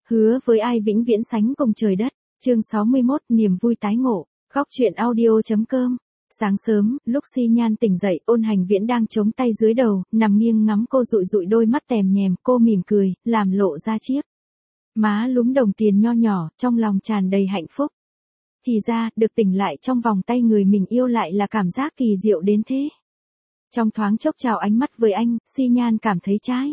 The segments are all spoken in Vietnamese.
Hứa với ai vĩnh viễn sánh cùng trời đất. Chương 61, niềm vui tái ngộ. Góc truyện audio.com. Sáng sớm, lúc Xi Nhan tỉnh dậy, Ôn Hành Viễn đang chống tay dưới đầu, nằm nghiêng ngắm cô dụi dụi đôi mắt tèm nhèm, cô mỉm cười, làm lộ ra chiếc má lúm đồng tiền nho nhỏ, trong lòng tràn đầy hạnh phúc. Thì ra, được tỉnh lại trong vòng tay người mình yêu lại là cảm giác kỳ diệu đến thế. Trong thoáng chốc chào ánh mắt với anh, Xi Nhan cảm thấy trái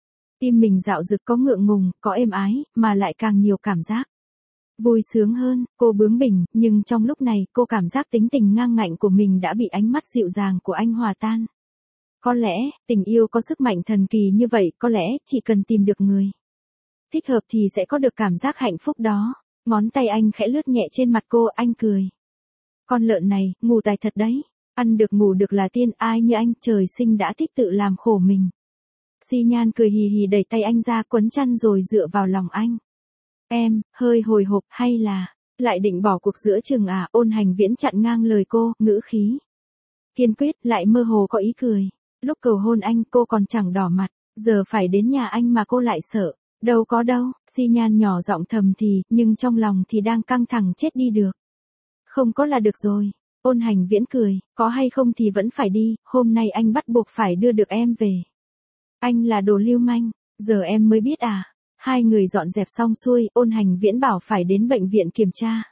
tim mình dạo dực, có ngượng ngùng, có êm ái, mà lại càng nhiều cảm giác vui sướng hơn. Cô bướng bỉnh, nhưng trong lúc này, cô cảm giác tính tình ngang ngạnh của mình đã bị ánh mắt dịu dàng của anh hòa tan. Có lẽ, tình yêu có sức mạnh thần kỳ như vậy, có lẽ, chỉ cần tìm được người thích hợp thì sẽ có được cảm giác hạnh phúc đó. Ngón tay anh khẽ lướt nhẹ trên mặt cô, anh cười. Con lợn này, ngủ tài thật đấy. Ăn được ngủ được là tiên, ai như anh, trời sinh đã thích tự làm khổ mình. Xi Nhan cười hì hì đẩy tay anh ra, quấn chăn rồi dựa vào lòng anh. Em, hơi hồi hộp, hay là lại định bỏ cuộc giữa chừng à? Ôn Hành Viễn chặn ngang lời cô, ngữ khí kiên quyết, lại mơ hồ có ý cười. Lúc cầu hôn anh, cô còn chẳng đỏ mặt, giờ phải đến nhà anh mà cô lại sợ. Đâu có đâu, Xi Nhan nhỏ giọng thầm thì, nhưng trong lòng thì đang căng thẳng chết đi được. Không có là được rồi. Ôn Hành Viễn cười, có hay không thì vẫn phải đi, hôm nay anh bắt buộc phải đưa được em về. Anh là đồ lưu manh, giờ em mới biết à? Hai người dọn dẹp xong xuôi, Ôn Hành Viễn bảo phải đến bệnh viện kiểm tra.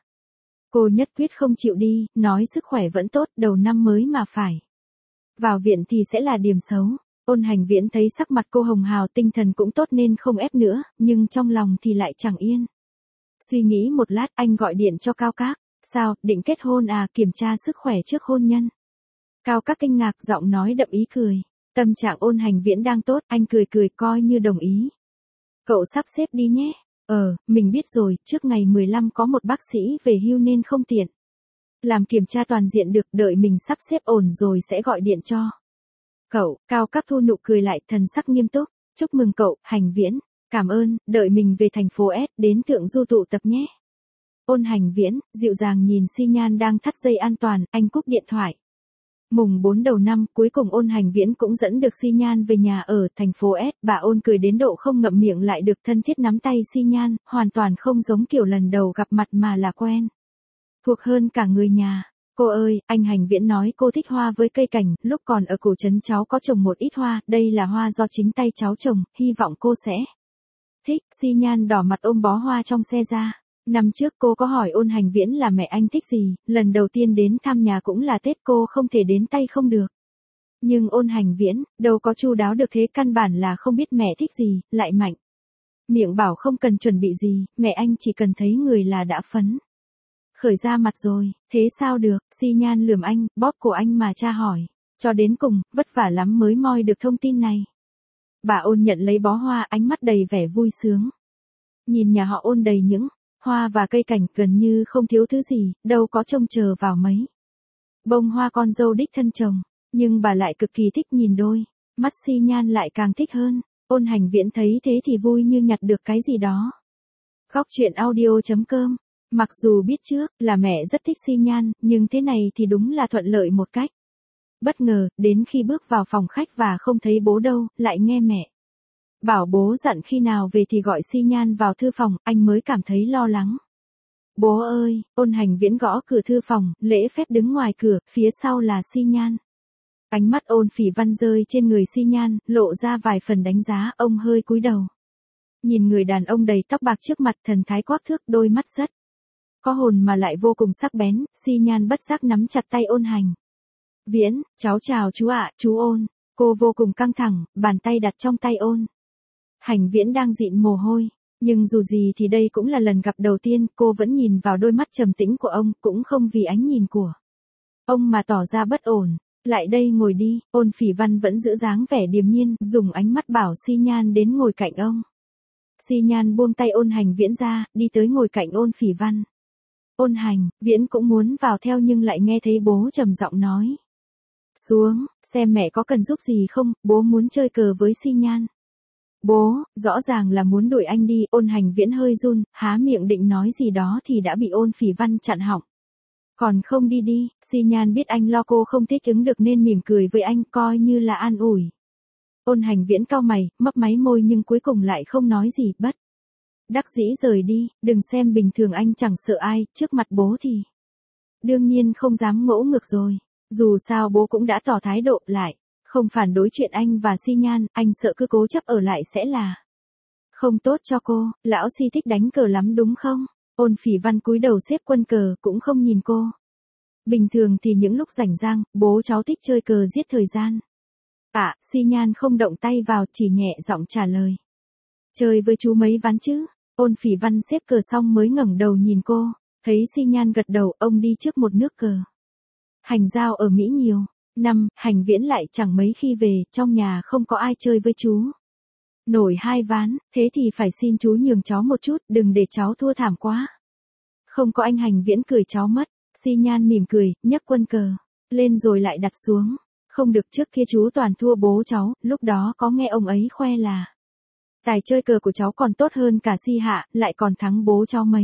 Cô nhất quyết không chịu đi, nói sức khỏe vẫn tốt, đầu năm mới mà phải vào viện thì sẽ là điểm xấu. Ôn Hành Viễn thấy sắc mặt cô hồng hào, tinh thần cũng tốt nên không ép nữa, nhưng trong lòng thì lại chẳng yên. Suy nghĩ một lát, anh gọi điện cho Cao Các. Sao, định kết hôn à? Kiểm tra sức khỏe trước hôn nhân. Cao Các kinh ngạc, giọng nói đậm ý cười. Tâm trạng Ôn Hành Viễn đang tốt, anh cười cười coi như đồng ý. Cậu sắp xếp đi nhé. Mình biết rồi, trước ngày 15 có một bác sĩ về hưu nên không tiện làm kiểm tra toàn diện được, đợi mình sắp xếp ổn rồi sẽ gọi điện cho cậu. Cao Các thu nụ cười lại, thần sắc nghiêm túc. Chúc mừng cậu, Hành Viễn. Cảm ơn, đợi mình về thành phố S, đến Thượng Du tụ tập nhé. Ôn Hành Viễn, dịu dàng nhìn Xi Nhan đang thắt dây an toàn, anh cúp điện thoại. Mùng 4 đầu năm, cuối cùng Ôn Hành Viễn cũng dẫn được Xi Nhan về nhà ở thành phố S. Bà Ôn cười đến độ không ngậm miệng lại được thân thiết nắm tay Xi Nhan, hoàn toàn không giống kiểu lần đầu gặp mặt mà là quen thuộc hơn cả người nhà. Cô ơi, anh Hành Viễn nói cô thích hoa với cây cảnh, lúc còn ở cổ trấn cháu có trồng một ít hoa, đây là hoa do chính tay cháu trồng, hy vọng cô sẽ thích. Xi Nhan đỏ mặt ôm bó hoa trong xe ra. Năm trước cô có hỏi Ôn Hành Viễn là mẹ anh thích gì, lần đầu tiên đến thăm nhà cũng là Tết, cô không thể đến tay không được. Nhưng Ôn Hành Viễn, đâu có chu đáo được thế, căn bản là không biết mẹ thích gì, lại mạnh miệng bảo không cần chuẩn bị gì, mẹ anh chỉ cần thấy người là đã phấn khởi ra mặt rồi. Thế sao được? Xi Nhan lườm anh, bóp cổ anh mà tra hỏi. Cho đến cùng, vất vả lắm mới moi được thông tin này. Bà Ôn nhận lấy bó hoa, ánh mắt đầy vẻ vui sướng. Nhìn nhà họ Ôn đầy những hoa và cây cảnh, gần như không thiếu thứ gì, đâu có trông chờ vào mấy bông hoa con dâu đích thân trồng. Nhưng bà lại cực kỳ thích nhìn đôi mắt Xi Nhan lại càng thích hơn. Ôn Hành Viễn thấy thế thì vui như nhặt được cái gì đó. Góc truyện audio.com. Mặc dù biết trước là mẹ rất thích Xi Nhan, nhưng thế này thì đúng là thuận lợi một cách bất ngờ. Đến khi bước vào phòng khách và không thấy bố đâu, lại nghe mẹ bảo bố dặn khi nào về thì gọi Xi Nhan vào thư phòng, anh mới cảm thấy lo lắng. Bố ơi! Ôn Hành Viễn gõ cửa thư phòng, lễ phép đứng ngoài cửa, phía sau là Xi Nhan. Ánh mắt Ôn Phỉ Văn rơi trên người Xi Nhan, lộ ra vài phần đánh giá, ông hơi cúi đầu. Nhìn người đàn ông đầy tóc bạc trước mặt, thần thái quắc thước, đôi mắt rất có hồn mà lại vô cùng sắc bén. Xi Nhan bất giác nắm chặt tay Ôn Hành Viễn, cháu chào chú ạ, chú Ôn. Cô vô cùng căng thẳng, bàn tay đặt trong tay Ôn Hành Viễn đang dịn mồ hôi. Nhưng dù gì thì đây cũng là lần gặp đầu tiên, cô vẫn nhìn vào đôi mắt trầm tĩnh của ông, cũng không vì ánh nhìn của ông mà tỏ ra bất ổn. Lại đây ngồi đi. Ôn Phỉ Văn vẫn giữ dáng vẻ điềm nhiên, dùng ánh mắt bảo Xi Nhan đến ngồi cạnh ông. Xi Nhan buông tay Ôn Hành Viễn ra, đi tới ngồi cạnh Ôn Phỉ Văn. Ôn Hành Viễn cũng muốn vào theo nhưng lại nghe thấy bố trầm giọng nói. Xuống, xem mẹ có cần giúp gì không, bố muốn chơi cờ với Xi Nhan. Bố, rõ ràng là muốn đuổi anh đi. Ôn Hành Viễn hơi run, há miệng định nói gì đó thì đã bị Ôn Phỉ Văn chặn họng. Còn không đi đi. Xi Nhan biết anh lo cô không thích ứng được nên mỉm cười với anh, coi như là an ủi. Ôn Hành Viễn cau mày, mấp máy môi nhưng cuối cùng lại không nói gì, bất Đắc dĩ rời đi, đừng xem bình thường anh chẳng sợ ai, trước mặt bố thì. Đương nhiên không dám ngỗ ngược rồi. Dù sao bố cũng đã tỏ thái độ lại. Không phản đối chuyện anh và Si Nhan, anh sợ cứ cố chấp ở lại sẽ là không tốt cho cô. Lão Si thích đánh cờ lắm đúng không? Ôn Phỉ Văn cúi đầu xếp quân cờ, cũng không nhìn cô. Bình thường thì những lúc rảnh rang, bố cháu thích chơi cờ giết thời gian. Si Nhan không động tay vào, chỉ nhẹ giọng trả lời. Chơi với chú mấy ván chứ? Ôn Phỉ Văn xếp cờ xong mới ngẩng đầu nhìn cô, thấy Si Nhan gật đầu, ông đi trước một nước cờ. Hành giao ở Mỹ nhiều năm, Hành Viễn lại chẳng mấy khi về, trong nhà không có ai chơi với chú. Nổi 2 ván, thế thì phải xin chú nhường cháu một chút, đừng để cháu thua thảm quá. Không có anh Hành Viễn cười cháu mất. Si Nhan mỉm cười, nhấc quân cờ lên rồi lại đặt xuống. Không được, trước kia chú toàn thua bố cháu, lúc đó có nghe ông ấy khoe là tài chơi cờ của cháu còn tốt hơn cả Si Hạ, lại còn thắng bố cháu mấy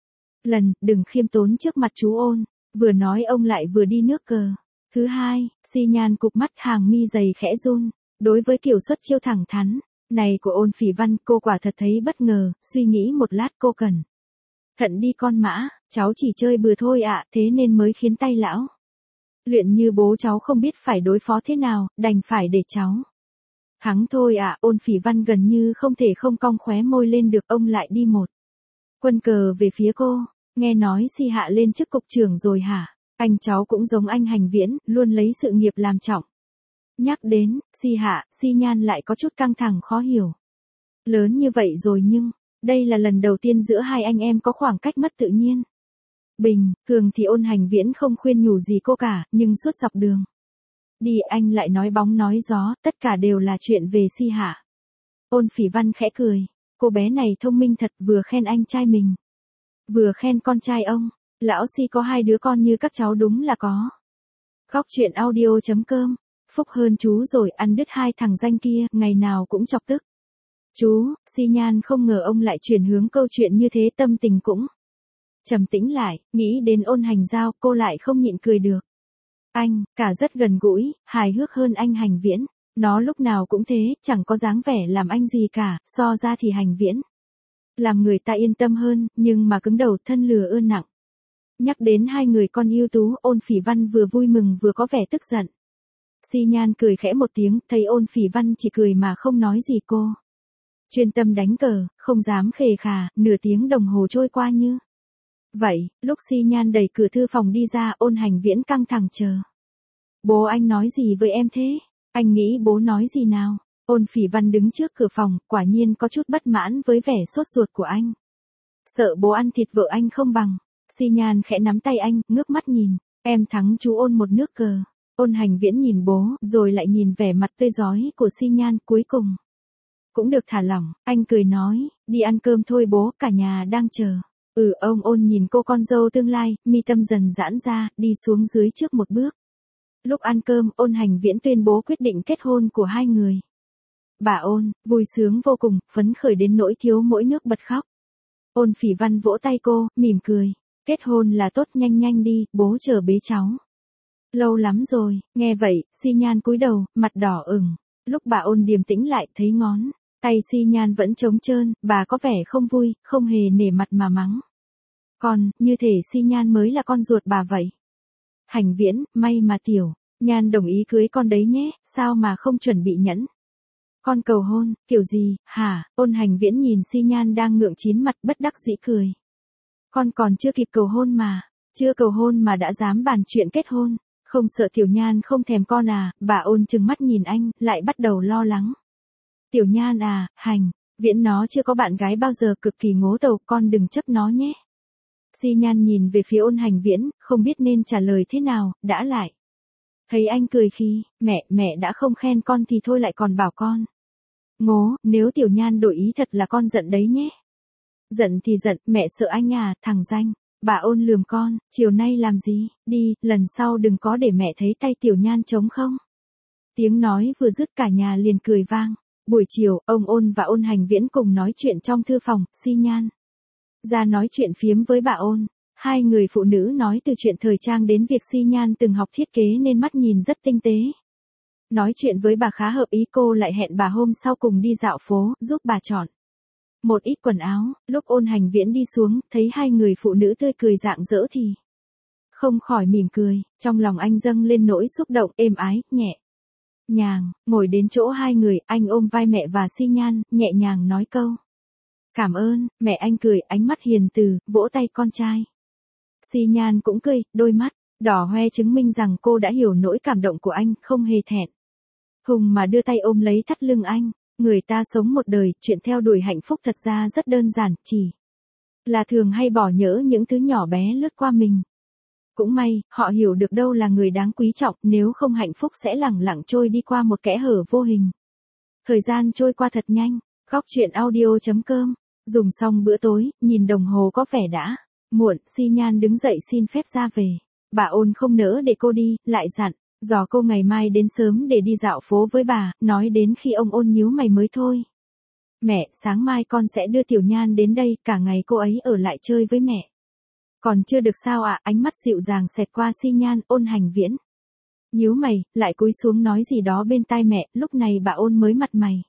lần, đừng khiêm tốn trước mặt chú Ôn. Vừa nói ông lại vừa đi nước cờ. Thứ hai, Si Nhan cụp mắt, hàng mi dày khẽ run. Đối với kiểu xuất chiêu thẳng thắn này của Ôn Phỉ Văn, cô quả thật thấy bất ngờ, suy nghĩ một lát cô cẩn thận đi con mã, cháu chỉ chơi bừa thôi ạ, thế nên mới khiến tay lão luyện như bố cháu không biết phải đối phó thế nào, đành phải để cháu thắng thôi ạ. Ôn Phỉ Văn gần như không thể không cong khóe môi lên được, ông lại đi một quân cờ về phía cô. Nghe nói Si Hạ lên chức cục trưởng rồi hả? Anh cháu cũng giống anh Hành Viễn, luôn lấy sự nghiệp làm trọng. Nhắc đến Si Hạ, Si Nhan lại có chút căng thẳng khó hiểu. Lớn như vậy rồi nhưng đây là lần đầu tiên giữa hai anh em có khoảng cách mất tự nhiên. Bình thường thì Ôn Hành Viễn không khuyên nhủ gì cô cả, nhưng suốt dọc đường đi anh lại nói bóng nói gió, tất cả đều là chuyện về Si Hạ. Ôn Phỉ Văn khẽ cười, cô bé này thông minh thật, vừa khen anh trai mình, vừa khen con trai ông. Lão Si có 2 đứa con như các cháu đúng là có. Khóc chuyện audio.com, phúc hơn chú rồi, ăn đứt 2 thằng danh kia, ngày nào cũng chọc tức chú. Si Nhan không ngờ ông lại chuyển hướng câu chuyện như thế, tâm tình cũng trầm tĩnh lại, nghĩ đến Ôn Hành Giao, cô lại không nhịn cười được. Anh, cả rất gần gũi, hài hước hơn anh Hành Viễn. Nó lúc nào cũng thế, chẳng có dáng vẻ làm anh gì cả, so ra thì Hành Viễn làm người ta yên tâm hơn, nhưng mà cứng đầu, thân lừa ưa nặng. Nhắc đến 2 người con ưu tú, Ôn Phỉ Văn vừa vui mừng vừa có vẻ tức giận. Si Nhan cười khẽ một tiếng, thấy Ôn Phỉ Văn chỉ cười mà không nói gì, cô chuyên tâm đánh cờ, không dám khề khà. Nửa tiếng đồng hồ trôi qua như vậy, lúc Si Nhan đẩy cửa thư phòng đi ra, Ôn Hành Viễn căng thẳng chờ. Bố anh nói gì với em thế? Anh nghĩ bố nói gì nào? Ôn Phỉ Văn đứng trước cửa phòng, quả nhiên có chút bất mãn với vẻ sốt ruột của anh. Sợ bố ăn thịt vợ anh không bằng. Si Nhan khẽ nắm tay anh, ngước mắt nhìn. Em thắng chú Ôn một nước cờ. Ôn Hành Viễn nhìn bố, rồi lại nhìn vẻ mặt tươi rói của Si Nhan, cuối cùng cũng được thả lỏng. Anh cười nói, đi ăn cơm thôi bố, cả nhà đang chờ. Ông Ôn nhìn cô con dâu tương lai, mi tâm dần giãn ra, đi xuống dưới trước một bước. Lúc ăn cơm, Ôn Hành Viễn tuyên bố quyết định kết hôn của 2 người. Bà Ôn, vui sướng vô cùng, phấn khởi đến nỗi thiếu mỗi nước bật khóc. Ôn Phỉ Văn vỗ tay cô, mỉm cười. Kết hôn là tốt, nhanh nhanh đi, bố chờ bế cháu lâu lắm rồi. Nghe vậy, Si Nhan cúi đầu, mặt đỏ ửng. Lúc bà Ôn điềm tĩnh lại, thấy ngón tay Si Nhan vẫn trống trơn, bà có vẻ không vui, không hề nể mặt mà mắng. Con, như thể Si Nhan mới là con ruột bà vậy. Hành Viễn, may mà Tiểu Nhan đồng ý cưới con đấy nhé, sao mà không chuẩn bị nhẫn con cầu hôn, kiểu gì, hả? Ôn Hành Viễn nhìn Si Nhan đang ngượng chín mặt, bất đắc dĩ cười. Con còn chưa kịp cầu hôn mà, chưa cầu hôn mà đã dám bàn chuyện kết hôn, không sợ Tiểu Nhan không thèm con à? Bà Ôn trừng mắt nhìn anh, lại bắt đầu lo lắng. Tiểu Nhan à, Hành Viễn nó chưa có bạn gái bao giờ, cực kỳ ngố tàu, con đừng chấp nó nhé. Si Nhan nhìn về phía Ôn Hành Viễn, không biết nên trả lời thế nào, đã lại thấy anh cười khi, mẹ đã không khen con thì thôi lại còn bảo con ngố, nếu Tiểu Nhan đổi ý thật là con giận đấy nhé. Giận thì giận, mẹ sợ anh à, thằng danh. Bà Ôn lườm con, chiều nay làm gì, đi, lần sau đừng có để mẹ thấy tay Tiểu Nhan trống không. Tiếng nói vừa dứt cả nhà liền cười vang. Buổi chiều, ông Ôn và Ôn Hành Viễn cùng nói chuyện trong thư phòng, Si Nhan ra nói chuyện phiếm với bà Ôn. 2 người phụ nữ nói từ chuyện thời trang đến việc Si Nhan từng học thiết kế nên mắt nhìn rất tinh tế. Nói chuyện với bà khá hợp ý, cô lại hẹn bà hôm sau cùng đi dạo phố, giúp bà chọn một ít quần áo, lúc Ôn Hành Viễn đi xuống, thấy hai người phụ nữ tươi cười rạng rỡ thì không khỏi mỉm cười, trong lòng anh dâng lên nỗi xúc động êm ái, nhẹ nhàng, ngồi đến chỗ hai người, anh ôm vai mẹ và Xi Nhan, nhẹ nhàng nói câu. Cảm ơn, mẹ anh cười, ánh mắt hiền từ, vỗ tay con trai. Xi Nhan cũng cười, đôi mắt đỏ hoe chứng minh rằng cô đã hiểu nỗi cảm động của anh, không hề thẹn. Hùng mà đưa tay ôm lấy thắt lưng anh, người ta sống một đời, chuyện theo đuổi hạnh phúc thật ra rất đơn giản, chỉ là thường hay bỏ nhỡ những thứ nhỏ bé lướt qua mình. Cũng may, họ hiểu được đâu là người đáng quý trọng, nếu không hạnh phúc sẽ lẳng lặng trôi đi qua một kẽ hở vô hình. Thời gian trôi qua thật nhanh, Góc Chuyện Audio.com. Dùng xong bữa tối, nhìn đồng hồ có vẻ đã muộn, Xi Nhan đứng dậy xin phép ra về. Bà Ôn không nỡ để cô đi, lại dặn dò cô ngày mai đến sớm để đi dạo phố với bà, nói đến khi ông Ôn nhíu mày mới thôi. Mẹ, sáng mai con sẽ đưa Tiểu Nhan đến đây, cả ngày cô ấy ở lại chơi với mẹ. Còn chưa được sao ạ, ánh mắt dịu dàng xẹt qua Xi Nhan. Ôn Hành Viễn nhíu mày, lại cúi xuống nói gì đó bên tai mẹ, lúc này bà Ôn mới mặt mày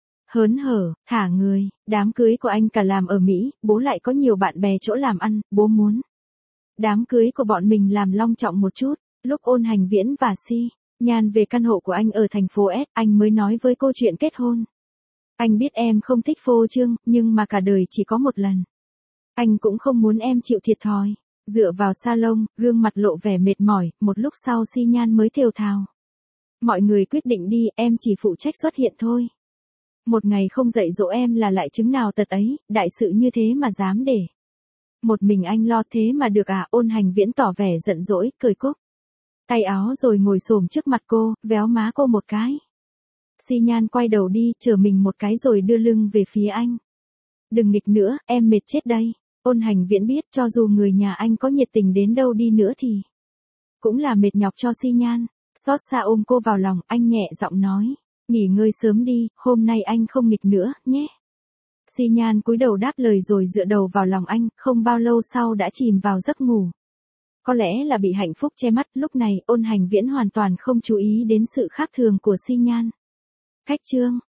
hớn hở, thả người, đám cưới của anh cả làm ở Mỹ, bố lại có nhiều bạn bè chỗ làm ăn, bố muốn đám cưới của bọn mình làm long trọng một chút. Lúc Ôn Hành Viễn và Xi Nhan về căn hộ của anh ở thành phố S, anh mới nói với cô chuyện kết hôn. Anh biết em không thích phô trương, nhưng mà cả đời chỉ có một lần. Anh cũng không muốn em chịu thiệt thòi. Dựa vào salon, gương mặt lộ vẻ mệt mỏi, một lúc sau Xi Nhan mới thều thào. Mọi người quyết định đi, em chỉ phụ trách xuất hiện thôi. Một ngày không dạy dỗ em là lại chứng nào tật ấy, đại sự như thế mà dám để một mình anh lo thế mà được à. Ôn Hành Viễn tỏ vẻ giận dỗi, cười cúc tay áo rồi ngồi xổm trước mặt cô, véo má cô một cái. Xi Nhan quay đầu đi, chờ mình một cái rồi đưa lưng về phía anh. Đừng nghịch nữa, em mệt chết đây. Ôn Hành Viễn biết cho dù người nhà anh có nhiệt tình đến đâu đi nữa thì cũng là mệt nhọc cho Xi Nhan. Xót xa ôm cô vào lòng, anh nhẹ giọng nói. Nghỉ ngơi sớm đi, hôm nay anh không nghịch nữa, nhé. Xi Nhan cúi đầu đáp lời rồi dựa đầu vào lòng anh, không bao lâu sau đã chìm vào giấc ngủ. Có lẽ là bị hạnh phúc che mắt, lúc này Ôn Hành Viễn hoàn toàn không chú ý đến sự khác thường của Xi Nhan. Cách chương